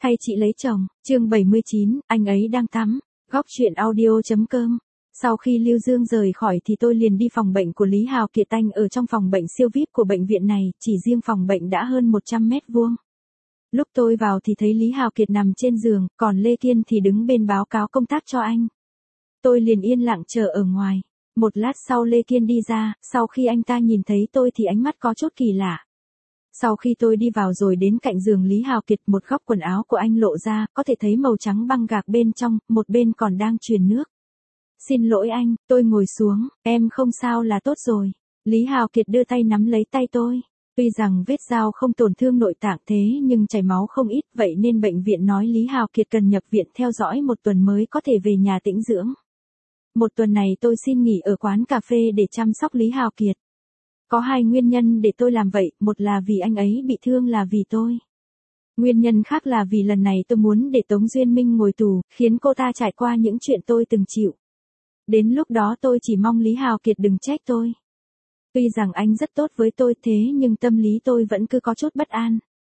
Thay chị lấy chồng, chương 79, anh ấy đang tắm. Góc chuyện audio.com. Sau khi Lưu Dương rời khỏi thì tôi liền đi phòng bệnh của Lý Hào Kiệt. Anh ở trong phòng bệnh siêu VIP của bệnh viện này, chỉ riêng phòng bệnh đã hơn 100 mét vuông. Lúc tôi vào thì thấy Lý Hào Kiệt nằm trên giường, còn Lê Kiên thì đứng bên báo cáo công tác cho anh. Tôi liền yên lặng chờ ở ngoài. Một lát sau Lê Kiên đi ra, sau khi anh ta nhìn thấy tôi thì ánh mắt có chút kỳ lạ. Sau khi tôi đi vào rồi đến cạnh giường Lý Hào Kiệt, một góc quần áo của anh lộ ra, có thể thấy màu trắng băng gạc bên trong, một bên còn đang truyền nước. Xin lỗi anh, tôi ngồi xuống, em không sao là tốt rồi. Lý Hào Kiệt đưa tay nắm lấy tay tôi. Tuy rằng vết dao không tổn thương nội tạng thế nhưng chảy máu không ít, vậy nên bệnh viện nói Lý Hào Kiệt cần nhập viện theo dõi 1 tuần mới có thể về nhà tĩnh dưỡng. 1 tuần này tôi xin nghỉ ở quán cà phê để chăm sóc Lý Hào Kiệt. Có 2 nguyên nhân để tôi làm vậy, một là vì anh ấy bị thương, là vì tôi. Nguyên nhân khác là vì lần này tôi muốn để Tống Duyên Minh ngồi tù, khiến cô ta trải qua những chuyện tôi từng chịu. Đến lúc đó tôi chỉ mong Lý Hào Kiệt đừng trách tôi. Tuy rằng anh rất tốt với tôi thế nhưng tâm lý tôi vẫn cứ có chút bất an.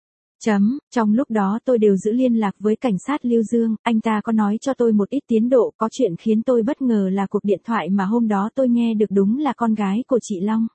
Trong lúc đó tôi đều giữ liên lạc với cảnh sát Lưu Dương, anh ta có nói cho tôi một ít tiến độ. Có chuyện khiến tôi bất ngờ là cuộc điện thoại mà hôm đó tôi nghe được đúng là con gái của chị Long.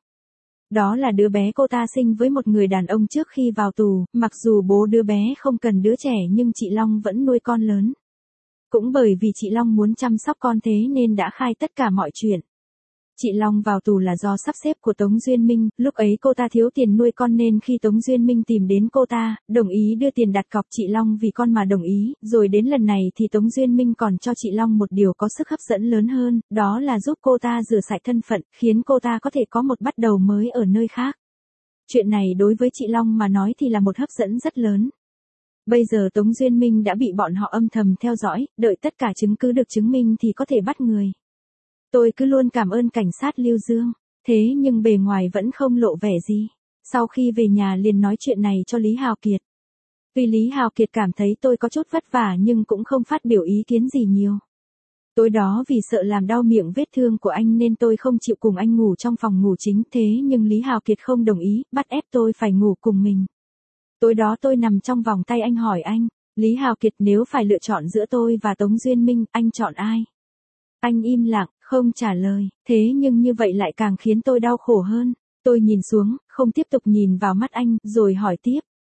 Đó là đứa bé cô ta sinh với một người đàn ông trước khi vào tù, mặc dù bố đứa bé không cần đứa trẻ nhưng chị Long vẫn nuôi con lớn. Cũng bởi vì chị Long muốn chăm sóc con thế nên đã khai tất cả mọi chuyện. Chị Long vào tù là do sắp xếp của Tống Duyên Minh, lúc ấy cô ta thiếu tiền nuôi con nên khi Tống Duyên Minh tìm đến cô ta, đồng ý đưa tiền đặt cọc, chị Long vì con mà đồng ý, rồi đến lần này thì Tống Duyên Minh còn cho chị Long một điều có sức hấp dẫn lớn hơn, đó là giúp cô ta rửa sạch thân phận, khiến cô ta có thể có một bắt đầu mới ở nơi khác. Chuyện này đối với chị Long mà nói thì là một hấp dẫn rất lớn. Bây giờ Tống Duyên Minh đã bị bọn họ âm thầm theo dõi, đợi tất cả chứng cứ được chứng minh thì có thể bắt người. Tôi cứ luôn cảm ơn cảnh sát Lưu Dương, thế nhưng bề ngoài vẫn không lộ vẻ gì. Sau khi về nhà liền nói chuyện này cho Lý Hào Kiệt. Tuy Lý Hào Kiệt cảm thấy tôi có chút vất vả nhưng cũng không phát biểu ý kiến gì nhiều. Tối đó vì sợ làm đau miệng vết thương của anh nên tôi không chịu cùng anh ngủ trong phòng ngủ chính, thế nhưng Lý Hào Kiệt không đồng ý, bắt ép tôi phải ngủ cùng mình. Tối đó tôi nằm trong vòng tay anh hỏi anh, Lý Hào Kiệt, nếu phải lựa chọn giữa tôi và Tống Duyên Minh, anh chọn ai? Anh im lặng, không trả lời, thế nhưng như vậy lại càng khiến tôi đau khổ hơn. Tôi nhìn xuống, không tiếp tục nhìn vào mắt anh, rồi hỏi tiếp.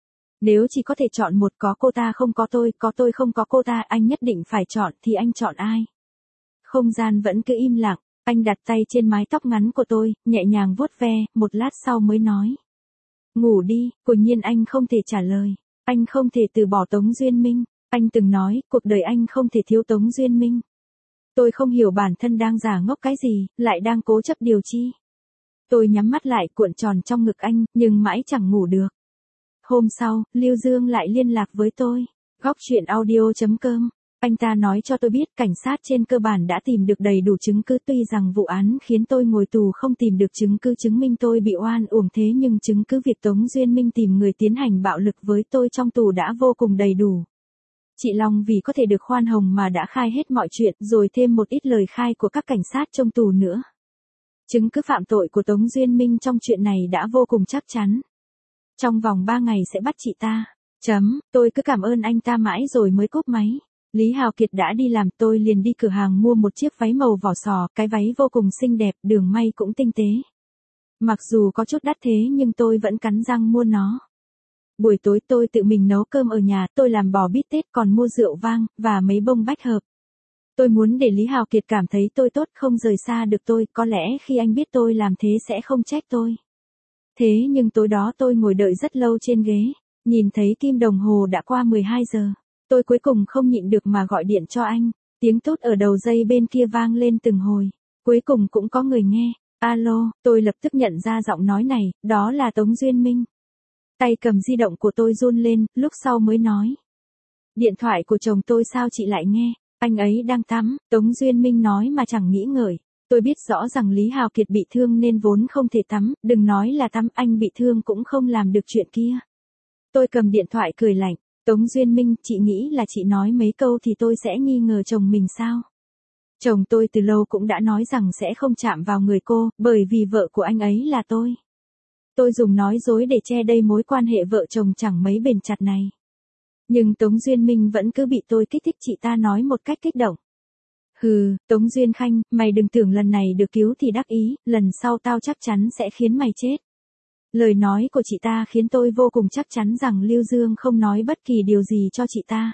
Nếu chỉ có thể chọn một, có cô ta không có tôi không có cô ta, anh nhất định phải chọn thì anh chọn ai? Không gian vẫn cứ im lặng, anh đặt tay trên mái tóc ngắn của tôi, nhẹ nhàng vuốt ve, một lát sau mới nói. Ngủ đi. Quả nhiên anh không thể trả lời. Anh không thể từ bỏ Tống Duyên Minh. Anh từng nói, cuộc đời anh không thể thiếu Tống Duyên Minh. Tôi không hiểu bản thân đang giả ngốc cái gì, lại đang cố chấp điều chi. Tôi nhắm mắt lại cuộn tròn trong ngực anh, nhưng mãi chẳng ngủ được. Hôm sau, Lưu Dương lại liên lạc với tôi. Góc chuyện audio.com. Anh ta nói cho tôi biết cảnh sát trên cơ bản đã tìm được đầy đủ chứng cứ, tuy rằng vụ án khiến tôi ngồi tù không tìm được chứng cứ chứng minh tôi bị oan uổng thế nhưng chứng cứ việc Tống Duyên Minh tìm người tiến hành bạo lực với tôi trong tù đã vô cùng đầy đủ. Chị Long vì có thể được khoan hồng mà đã khai hết mọi chuyện, rồi thêm một ít lời khai của các cảnh sát trong tù nữa. Chứng cứ phạm tội của Tống Duyên Minh trong chuyện này đã vô cùng chắc chắn. Trong vòng 3 ngày sẽ bắt chị ta. Tôi cứ cảm ơn anh ta mãi rồi mới cúp máy. Lý Hào Kiệt đã đi làm, tôi liền đi cửa hàng mua một chiếc váy màu vỏ sò, cái váy vô cùng xinh đẹp, đường may cũng tinh tế. Mặc dù có chút đắt thế nhưng tôi vẫn cắn răng mua nó. Buổi tối tôi tự mình nấu cơm ở nhà, tôi làm bò bít tết còn mua rượu vang, và mấy bông bách hợp. Tôi muốn để Lý Hào Kiệt cảm thấy tôi tốt, không rời xa được tôi, có lẽ khi anh biết tôi làm thế sẽ không trách tôi. Thế nhưng tối đó tôi ngồi đợi rất lâu trên ghế, nhìn thấy kim đồng hồ đã qua 12 giờ. Tôi cuối cùng không nhịn được mà gọi điện cho anh, tiếng tút ở đầu dây bên kia vang lên từng hồi, cuối cùng cũng có người nghe. Alo, tôi lập tức nhận ra giọng nói này, đó là Tống Duyên Minh. Tay cầm di động của tôi run lên, lúc sau mới nói. Điện thoại của chồng tôi sao chị lại nghe, anh ấy đang tắm, Tống Duyên Minh nói mà chẳng nghĩ ngợi. Tôi biết rõ rằng Lý Hào Kiệt bị thương nên vốn không thể tắm, đừng nói là tắm, anh bị thương cũng không làm được chuyện kia. Tôi cầm điện thoại cười lạnh. Tống Duyên Minh, chị nghĩ là chị nói mấy câu thì tôi sẽ nghi ngờ chồng mình sao? Chồng tôi từ lâu cũng đã nói rằng sẽ không chạm vào người cô, bởi vì vợ của anh ấy là tôi. Tôi dùng nói dối để che đây mối quan hệ vợ chồng chẳng mấy bền chặt này. Nhưng Tống Duyên Minh vẫn cứ bị tôi kích thích, chị ta nói một cách kích động. Hừ, Tống Duyên Khanh, mày đừng tưởng lần này được cứu thì đắc ý, lần sau tao chắc chắn sẽ khiến mày chết. Lời nói của chị ta khiến tôi vô cùng chắc chắn rằng Lưu Dương không nói bất kỳ điều gì cho chị ta.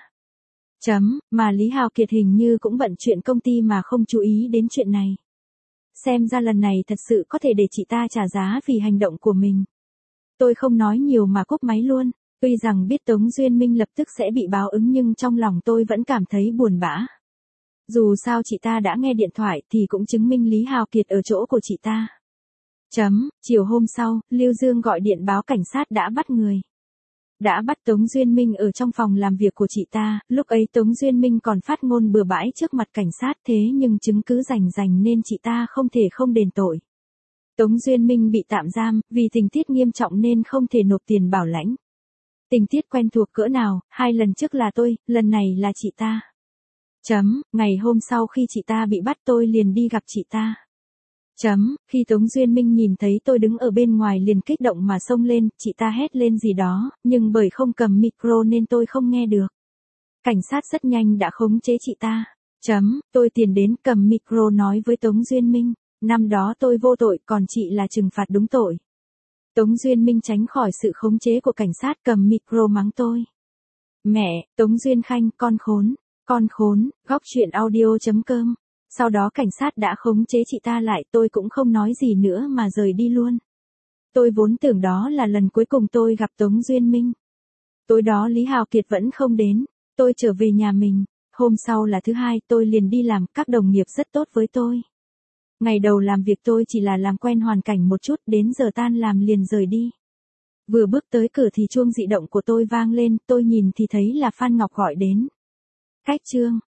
Mà Lý Hào Kiệt hình như cũng bận chuyện công ty mà không chú ý đến chuyện này. Xem ra lần này thật sự có thể để chị ta trả giá vì hành động của mình. Tôi không nói nhiều mà cúp máy luôn. Tuy rằng biết Tống Duyên Minh lập tức sẽ bị báo ứng nhưng trong lòng tôi vẫn cảm thấy buồn bã. Dù sao chị ta đã nghe điện thoại thì cũng chứng minh Lý Hào Kiệt ở chỗ của chị ta. Chiều hôm sau, Lưu Dương gọi điện báo cảnh sát đã bắt người. Đã bắt Tống Duyên Minh ở trong phòng làm việc của chị ta, lúc ấy Tống Duyên Minh còn phát ngôn bừa bãi trước mặt cảnh sát thế nhưng chứng cứ rành nên chị ta không thể không đền tội. Tống Duyên Minh bị tạm giam, vì tình tiết nghiêm trọng nên không thể nộp tiền bảo lãnh. Tình tiết quen thuộc cỡ nào, 2 lần trước là tôi, lần này là chị ta. Ngày hôm sau khi chị ta bị bắt tôi liền đi gặp chị ta. Khi Tống Duyên Minh nhìn thấy tôi đứng ở bên ngoài liền kích động mà xông lên, chị ta hét lên gì đó, nhưng bởi không cầm micro nên tôi không nghe được. Cảnh sát rất nhanh đã khống chế chị ta. Tôi tiến đến cầm micro nói với Tống Duyên Minh, năm đó tôi vô tội còn chị là trừng phạt đúng tội. Tống Duyên Minh tránh khỏi sự khống chế của cảnh sát cầm micro mắng tôi. Mẹ, Tống Duyên Khanh, con khốn, góc chuyện audio.com. Sau đó cảnh sát đã khống chế chị ta lại, tôi cũng không nói gì nữa mà rời đi luôn. Tôi vốn tưởng đó là lần cuối cùng tôi gặp Tống Duyên Minh. Tối đó Lý Hào Kiệt vẫn không đến, tôi trở về nhà mình. Hôm sau là thứ Hai, tôi liền đi làm, các đồng nghiệp rất tốt với tôi. Ngày đầu làm việc tôi chỉ là làm quen hoàn cảnh một chút, đến giờ tan làm liền rời đi. Vừa bước tới cửa thì chuông di động của tôi vang lên, tôi nhìn thì thấy là Phan Ngọc gọi đến. Cách chương